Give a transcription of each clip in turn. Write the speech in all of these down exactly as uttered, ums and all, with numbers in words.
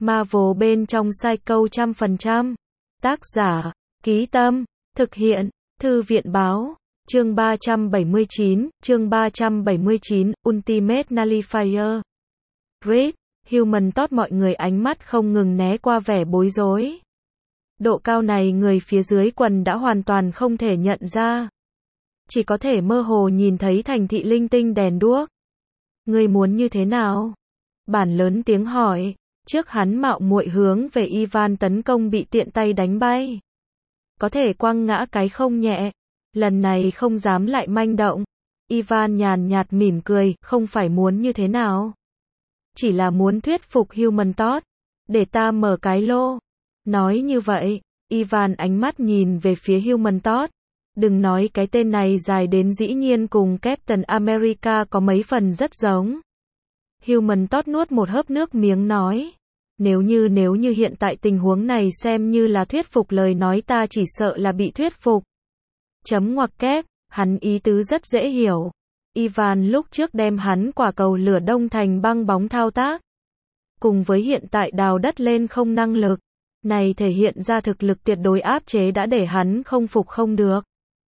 Marvel bên trong Psycho trăm phần trăm. Tác giả, Ký Tâm, thực hiện, Thư viện Báo. Chương ba trăm bảy mươi chín, chương ba trăm bảy mươi chín, Ultimate Nullifier. Reed, Human Torch, mọi người ánh mắt không ngừng né qua vẻ bối rối. Độ cao này người phía dưới quần đã hoàn toàn không thể nhận ra. Chỉ có thể mơ hồ nhìn thấy thành thị linh tinh đèn đuốc. Ngươi muốn như thế nào? Bản lớn tiếng hỏi. Trước hắn mạo muội hướng về Ivan tấn công bị tiện tay đánh bay. Có thể quăng ngã cái không nhẹ. Lần này không dám lại manh động. Ivan nhàn nhạt mỉm cười, không phải muốn như thế nào. Chỉ là muốn thuyết phục Human Torch. Để ta mở cái lô. Nói như vậy, Ivan ánh mắt nhìn về phía Human Torch. Đừng nói cái tên này dài đến dĩ nhiên cùng Captain America có mấy phần rất giống. Human Torch nuốt một hớp nước miếng nói. Nếu như nếu như hiện tại tình huống này xem như là thuyết phục lời nói ta chỉ sợ là bị thuyết phục. Chấm ngoặc kép, hắn ý tứ rất dễ hiểu. Ivan lúc trước đem hắn quả cầu lửa đông thành băng bóng thao tác. Cùng với hiện tại đào đất lên không năng lực. Này thể hiện ra thực lực tuyệt đối áp chế đã để hắn không phục không được.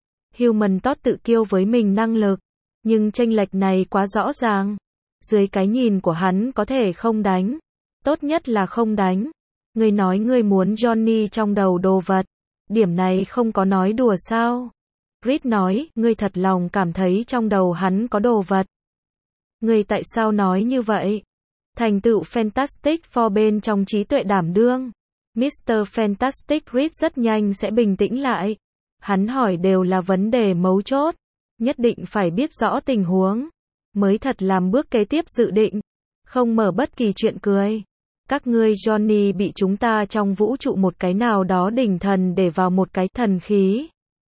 Human Torch tự kiêu với mình năng lực. Nhưng chênh lệch này quá rõ ràng. Dưới cái nhìn của hắn có thể không đánh. Tốt nhất là không đánh. Ngươi nói ngươi muốn Johnny trong đầu đồ vật. Điểm này không có nói đùa sao? Reed nói, ngươi thật lòng cảm thấy trong đầu hắn có đồ vật. Ngươi tại sao nói như vậy? Thành tựu Fantastic Four bên trong trí tuệ đảm đương. mít tơ Fantastic Reed rất nhanh sẽ bình tĩnh lại. Hắn hỏi đều là vấn đề mấu chốt. Nhất định phải biết rõ tình huống. Mới thật làm bước kế tiếp dự định. Không mở bất kỳ chuyện cười. Các ngươi Johnny bị chúng ta trong vũ trụ một cái nào đó đỉnh thần để vào một cái thần khí.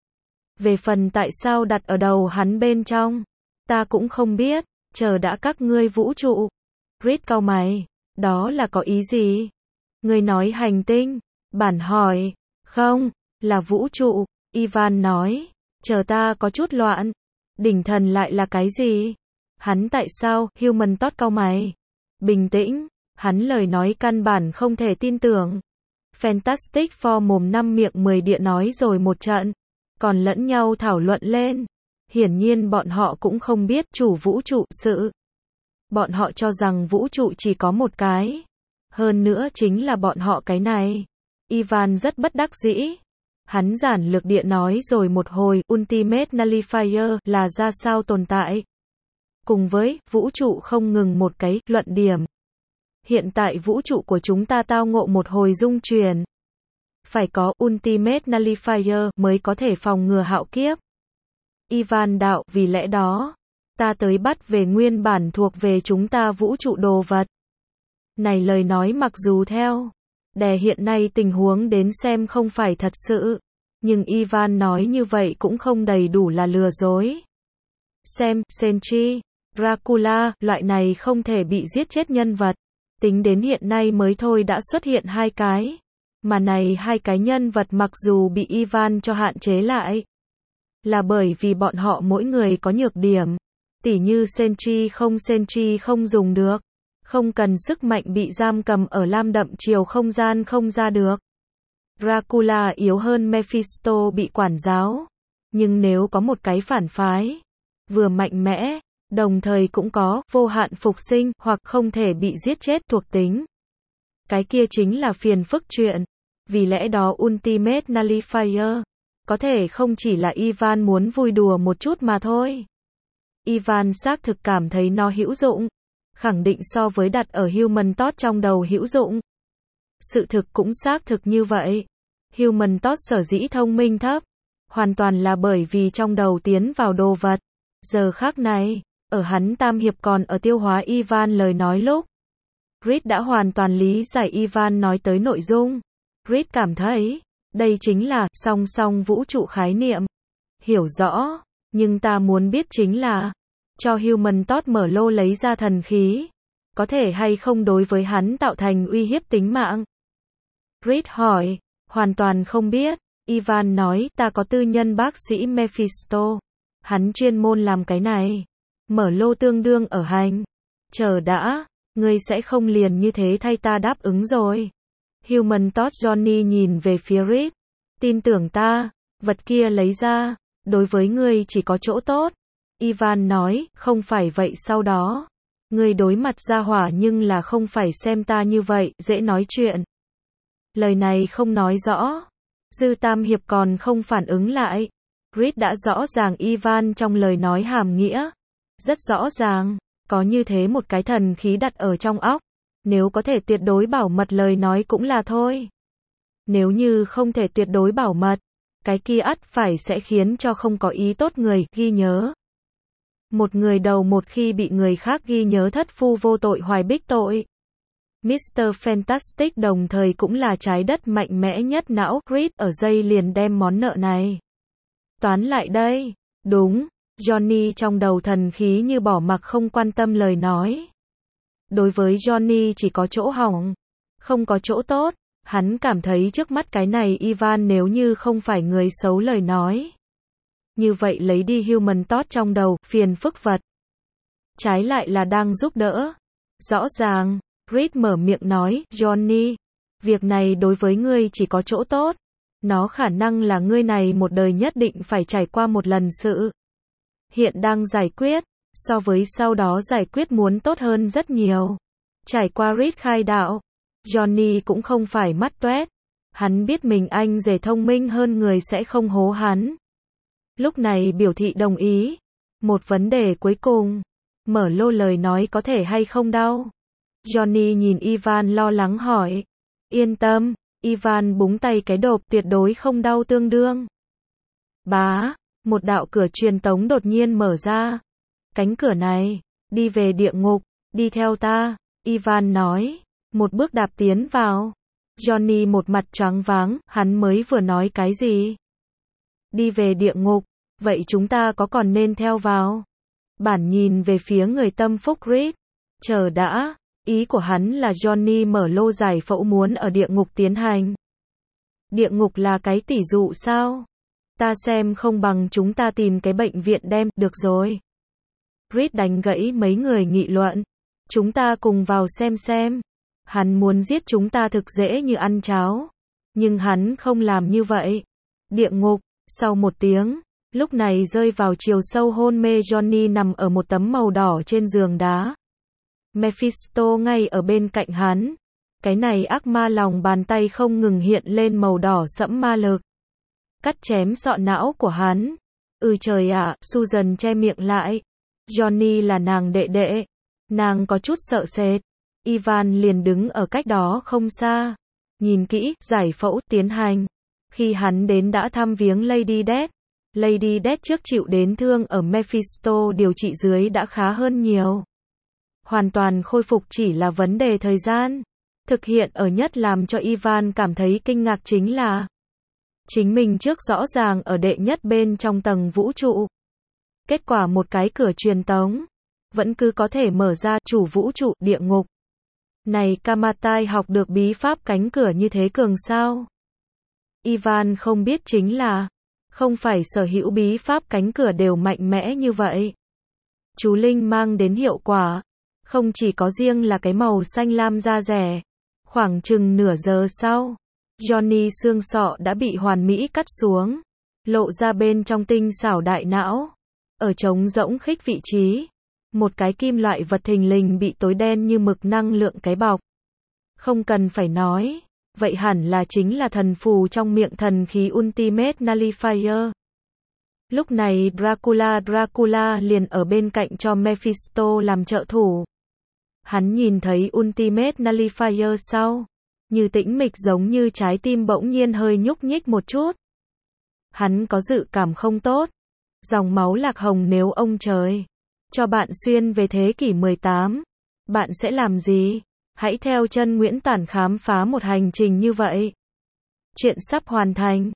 Về phần tại sao đặt ở đầu hắn bên trong, ta cũng không biết, chờ đã các ngươi vũ trụ. Reed cau mày, đó là có ý gì? Ngươi nói hành tinh, bản hỏi, không, là vũ trụ, Ivan nói, chờ ta có chút loạn, đỉnh thần lại là cái gì? Hắn tại sao, Human Torch cau mày, bình tĩnh. Hắn lời nói căn bản không thể tin tưởng. Fantastic Four mồm năm miệng mười địa nói rồi một trận. Còn lẫn nhau thảo luận lên. Hiển nhiên bọn họ cũng không biết chủ vũ trụ sự. Bọn họ cho rằng vũ trụ chỉ có một cái. Hơn nữa chính là bọn họ cái này. Ivan rất bất đắc dĩ. Hắn giản lược địa nói rồi một hồi Ultimate Nullifier là ra sao tồn tại. Cùng với vũ trụ không ngừng một cái luận điểm. Hiện tại vũ trụ của chúng ta tao ngộ một hồi dung chuyển. Phải có Ultimate Nullifier mới có thể phòng ngừa hạo kiếp. Ivan đạo, vì lẽ đó, ta tới bắt về nguyên bản thuộc về chúng ta vũ trụ đồ vật. Này lời nói mặc dù theo đè hiện nay tình huống đến xem không phải thật sự. Nhưng Ivan nói như vậy cũng không đầy đủ là lừa dối. Xem, Sentry, Dracula, loại này không thể bị giết chết nhân vật. Tính đến hiện nay mới thôi đã xuất hiện hai cái. Mà này hai cái nhân vật mặc dù bị Ivan cho hạn chế lại. Là bởi vì bọn họ mỗi người có nhược điểm. Tỉ như Sentry không Sentry không dùng được. Không cần sức mạnh bị giam cầm ở lam đậm chiều không gian không ra được. Dracula yếu hơn Mephisto bị quản giáo. Nhưng nếu có một cái phản phái. Vừa mạnh mẽ. Đồng thời cũng có vô hạn phục sinh hoặc không thể bị giết chết thuộc tính. Cái kia chính là phiền phức chuyện. Vì lẽ đó Ultimate Nullifier có thể không chỉ là Ivan muốn vui đùa một chút mà thôi. Ivan xác thực cảm thấy nó hữu dụng. Khẳng định so với đặt ở Human Torch trong đầu hữu dụng. Sự thực cũng xác thực như vậy. Human Torch sở dĩ thông minh thấp. Hoàn toàn là bởi vì trong đầu tiến vào đồ vật. Giờ khác này. Ở hắn tam hiệp còn ở tiêu hóa Ivan lời nói lúc. Reed đã hoàn toàn lý giải Ivan nói tới nội dung. Reed cảm thấy, đây chính là song song vũ trụ khái niệm. Hiểu rõ, nhưng ta muốn biết chính là, cho Human Torch mở lô lấy ra thần khí. Có thể hay không đối với hắn tạo thành uy hiếp tính mạng? Reed hỏi, hoàn toàn không biết. Ivan nói, ta có tư nhân bác sĩ Mephisto. Hắn chuyên môn làm cái này. Mở lô tương đương ở hành. Chờ đã, Ngươi sẽ không liền như thế thay ta đáp ứng rồi. Human Torch Johnny nhìn về phía Reed. Tin tưởng ta, vật kia lấy ra, đối với ngươi chỉ có chỗ tốt. Ivan nói, không phải vậy sau đó. Ngươi đối mặt ra hỏa nhưng là không phải xem ta như vậy, dễ nói chuyện. Lời này không nói rõ. Dư Tam Hiệp còn không phản ứng lại. Reed đã rõ ràng Ivan trong lời nói hàm nghĩa. Rất rõ ràng, có như thế một cái thần khí đặt ở trong óc. Nếu có thể tuyệt đối bảo mật lời nói cũng là thôi. Nếu như không thể tuyệt đối bảo mật, cái kia ắt phải sẽ khiến cho không có ý tốt người ghi nhớ. Một người đầu một khi bị người khác ghi nhớ thất phu vô tội hoài bích tội. mít tơ Fantastic đồng thời cũng là trái đất mạnh mẽ nhất não. Reed ở dây liền đem món nợ này toán lại đây. Đúng, Johnny trong đầu thần khí như bỏ mặc không quan tâm lời nói. Đối với Johnny chỉ có chỗ hỏng, không có chỗ tốt. Hắn cảm thấy trước mắt cái này Ivan nếu như không phải người xấu lời nói. Như vậy lấy đi Human Torch trong đầu, phiền phức vật. Trái lại là đang giúp đỡ. Rõ ràng, Reed mở miệng nói, Johnny, việc này đối với ngươi chỉ có chỗ tốt. Nó khả năng là ngươi này một đời nhất định phải trải qua một lần sự. Hiện đang giải quyết, so với sau đó giải quyết muốn tốt hơn rất nhiều. Trải qua Reed khai đạo, Johnny cũng không phải mắt toét. Hắn biết mình anh rể thông minh hơn người sẽ không hố hắn. Lúc này biểu thị đồng ý. Một vấn đề cuối cùng. Mở lô lời nói có thể hay không đau? Johnny nhìn Ivan lo lắng hỏi. Yên tâm, Ivan búng tay cái đột tuyệt đối không đau tương đương. Bá, một đạo cửa truyền tống đột nhiên mở ra. Cánh cửa này, đi về địa ngục, đi theo ta, Ivan nói. Một bước đạp tiến vào. Johnny một mặt choáng váng, hắn mới vừa nói cái gì? Đi về địa ngục, vậy chúng ta có còn nên theo vào? Bản nhìn về phía người tâm phúc Reed. Chờ đã, ý của hắn là Johnny mở lô giải phẫu muốn ở địa ngục tiến hành. Địa ngục là cái tỷ dụ sao? Ta xem không bằng chúng ta tìm cái bệnh viện đem, được rồi. Reed đánh gãy mấy người nghị luận. Chúng ta cùng vào xem xem. Hắn muốn giết chúng ta thực dễ như ăn cháo. Nhưng hắn không làm như vậy. Địa ngục, sau một tiếng, lúc này rơi vào chiều sâu hôn mê Johnny nằm ở một tấm màu đỏ trên giường đá. Mephisto ngay ở bên cạnh hắn. Cái này ác ma lòng bàn tay không ngừng hiện lên màu đỏ sẫm ma lực. Cắt chém sọ não của hắn. Ừ trời ạ, Susan che miệng lại. Johnny là nàng đệ đệ. Nàng có chút sợ sệt. Ivan liền đứng ở cách đó không xa. Nhìn kỹ, giải phẫu tiến hành. Khi hắn đến đã thăm viếng Lady Death. Lady Death trước chịu đến thương ở Mephisto điều trị dưới đã khá hơn nhiều. Hoàn toàn khôi phục chỉ là vấn đề thời gian. Thực hiện ở nhất làm cho Ivan cảm thấy kinh ngạc chính là chính mình trước rõ ràng ở đệ nhất bên trong tầng vũ trụ. Kết quả một cái cửa truyền tống vẫn cứ có thể mở ra chủ vũ trụ địa ngục. Này Kamatai học được bí pháp cánh cửa như thế cường sao? Ivan không biết chính là không phải sở hữu bí pháp cánh cửa đều mạnh mẽ như vậy. Chú Linh mang đến hiệu quả. Không chỉ có riêng là cái màu xanh lam da rẻ. Khoảng chừng nửa giờ sau, Johnny xương sọ đã bị hoàn mỹ cắt xuống. Lộ ra bên trong tinh xảo đại não. Ở trống rỗng khích vị trí. Một cái kim loại vật thình lình bị tối đen như mực năng lượng cái bọc. Không cần phải nói. Vậy hẳn là chính là thần phù trong miệng thần khí Ultimate Nullifier. Lúc này Dracula Dracula liền ở bên cạnh cho Mephisto làm trợ thủ. Hắn nhìn thấy Ultimate Nullifier sau. Như tĩnh mịch giống như trái tim bỗng nhiên hơi nhúc nhích một chút. Hắn có dự cảm không tốt. Dòng máu lạc hồng nếu ông trời cho bạn xuyên về thế kỷ mười tám. Bạn sẽ làm gì? Hãy theo chân Nguyễn Tản khám phá một hành trình như vậy. Chuyện sắp hoàn thành.